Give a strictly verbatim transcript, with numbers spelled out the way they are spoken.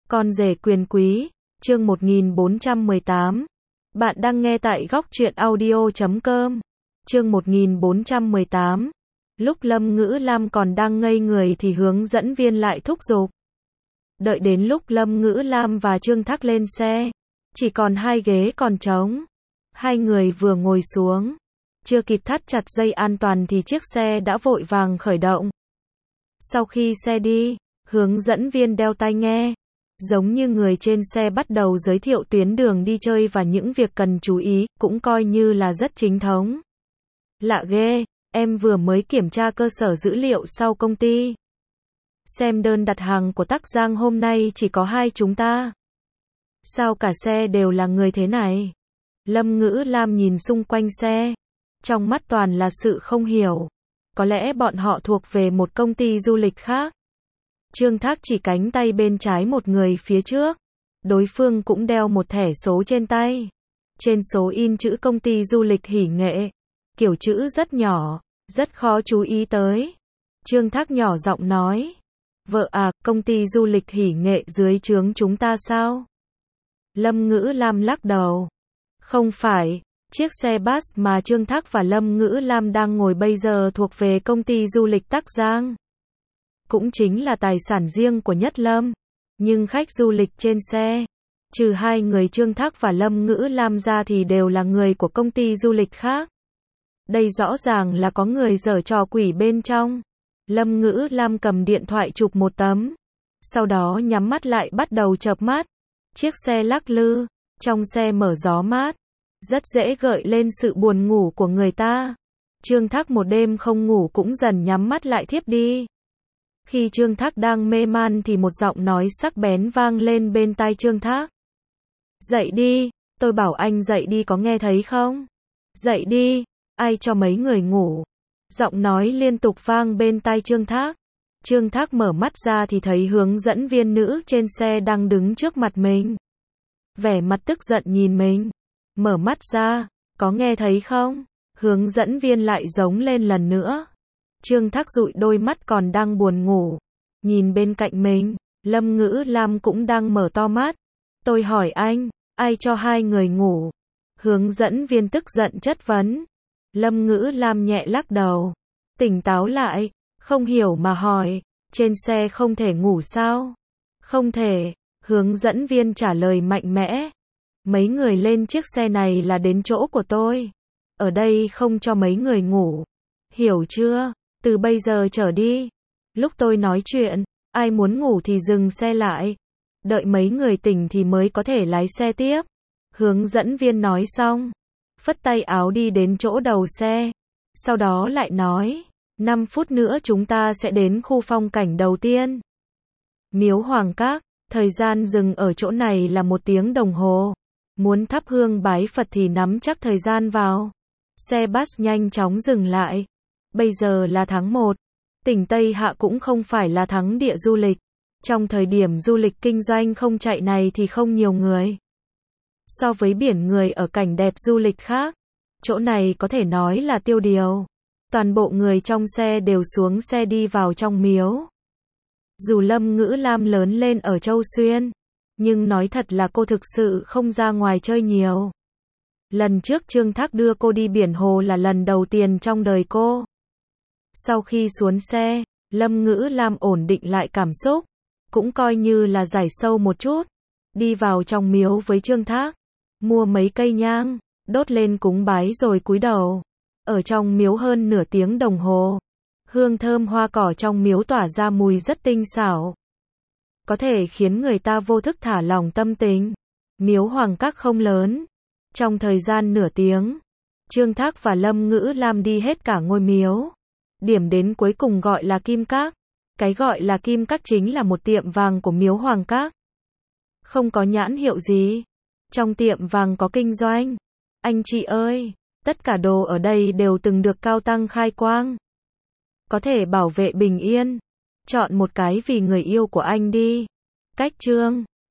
Con rể quyền quý, chương một nghìn bốn trăm mười tám. Bạn đang nghe tại góc truyện audio chấm com. Chương một nghìn bốn trăm mười tám. Lúc Lâm Ngữ Lam còn đang ngây người thì hướng dẫn viên lại thúc giục. Đợi đến lúc Lâm Ngữ Lam và Trương Thác lên xe, chỉ còn hai ghế còn trống. Hai người vừa ngồi xuống, chưa kịp thắt chặt dây an toàn thì chiếc xe đã vội vàng khởi động. Sau khi xe đi, hướng dẫn viên đeo tai nghe, giống như người trên xe bắt đầu giới thiệu tuyến đường đi chơi và những việc cần chú ý, cũng coi như là rất chính thống. Lạ ghê, em vừa mới kiểm tra cơ sở dữ liệu sau công ty. Xem đơn đặt hàng của Tắc Giang hôm nay chỉ có hai chúng ta. Sao cả xe đều là người thế này? Lâm Ngữ Lam nhìn xung quanh xe, trong mắt toàn là sự không hiểu. Có lẽ bọn họ thuộc về một công ty du lịch khác. Trương Thác chỉ cánh tay bên trái một người phía trước. Đối phương cũng đeo một thẻ số trên tay. Trên số in chữ công ty du lịch Hỷ Nghệ. Kiểu chữ rất nhỏ, rất khó chú ý tới. Trương Thác nhỏ giọng nói. Vợ à, công ty du lịch Hỷ Nghệ dưới trướng chúng ta sao? Lâm Ngữ Lam lắc đầu. Không phải, chiếc xe bus mà Trương Thác và Lâm Ngữ Lam đang ngồi bây giờ thuộc về công ty du lịch Tắc Giang. Cũng chính là tài sản riêng của Nhất Lâm. Nhưng khách du lịch trên xe, trừ hai người Trương Thác và Lâm Ngữ Lam ra thì đều là người của công ty du lịch khác. Đây rõ ràng là có người giở trò quỷ bên trong. Lâm Ngữ Lam cầm điện thoại chụp một tấm. Sau đó nhắm mắt lại bắt đầu chợp mắt. Chiếc xe lắc lư, trong xe mở gió mát. Rất dễ gợi lên sự buồn ngủ của người ta. Trương Thác một đêm không ngủ cũng dần nhắm mắt lại thiếp đi. Khi Trương Thác đang mê man thì một giọng nói sắc bén vang lên bên tai Trương Thác. Dậy đi, tôi bảo anh dậy đi có nghe thấy không? Dậy đi, ai cho mấy người ngủ? Giọng nói liên tục vang bên tai Trương Thác. Trương Thác mở mắt ra thì thấy hướng dẫn viên nữ trên xe đang đứng trước mặt mình. Vẻ mặt tức giận nhìn mình. Mở mắt ra, có nghe thấy không? Hướng dẫn viên lại giống lên lần nữa. Trương Thác dụi đôi mắt còn đang buồn ngủ. Nhìn bên cạnh mình, Lâm Ngữ Lam cũng đang mở to mắt. Tôi hỏi anh, ai cho hai người ngủ? Hướng dẫn viên tức giận chất vấn. Lâm Ngữ Lam nhẹ lắc đầu. Tỉnh táo lại, không hiểu mà hỏi, trên xe không thể ngủ sao? Không thể, hướng dẫn viên trả lời mạnh mẽ. Mấy người lên chiếc xe này là đến chỗ của tôi. Ở đây không cho mấy người ngủ. Hiểu chưa? Từ bây giờ trở đi, lúc tôi nói chuyện, ai muốn ngủ thì dừng xe lại. Đợi mấy người tỉnh thì mới có thể lái xe tiếp. Hướng dẫn viên nói xong, phất tay áo đi đến chỗ đầu xe. Sau đó lại nói, năm phút nữa chúng ta sẽ đến khu phong cảnh đầu tiên. Miếu Hoàng Các, thời gian dừng ở chỗ này là một tiếng đồng hồ. Muốn thắp hương bái Phật thì nắm chắc thời gian vào. Xe bus nhanh chóng dừng lại. Bây giờ là tháng một. Tỉnh Tây Hạ cũng không phải là thắng địa du lịch. Trong thời điểm du lịch kinh doanh không chạy này thì không nhiều người. So với biển người ở cảnh đẹp du lịch khác, chỗ này có thể nói là tiêu điều. Toàn bộ người trong xe đều xuống xe đi vào trong miếu. Dù Lâm Ngữ Lam lớn lên ở Châu Xuyên, nhưng nói thật là cô thực sự không ra ngoài chơi nhiều. Lần trước Trương Thác đưa cô đi biển hồ là lần đầu tiên trong đời cô. Sau khi xuống xe, Lâm Ngữ Lam ổn định lại cảm xúc, cũng coi như là giải sâu một chút. Đi vào trong miếu với Trương Thác, mua mấy cây nhang, đốt lên cúng bái rồi cúi đầu. Ở trong miếu hơn nửa tiếng đồng hồ, hương thơm hoa cỏ trong miếu tỏa ra mùi rất tinh xảo. Có thể khiến người ta vô thức thả lỏng tâm tình. Miếu Hoàng Các không lớn. Trong thời gian nửa tiếng, Trương Thác và Lâm Ngữ Lam đi hết cả ngôi miếu. Điểm đến cuối cùng gọi là Kim Các. Cái gọi là Kim Các chính là một tiệm vàng của miếu Hoàng Các. Không có nhãn hiệu gì. Trong tiệm vàng có kinh doanh. Anh chị ơi, tất cả đồ ở đây đều từng được cao tăng khai quang. Có thể bảo vệ bình yên. Chọn một cái vì người yêu của anh đi. Cách chương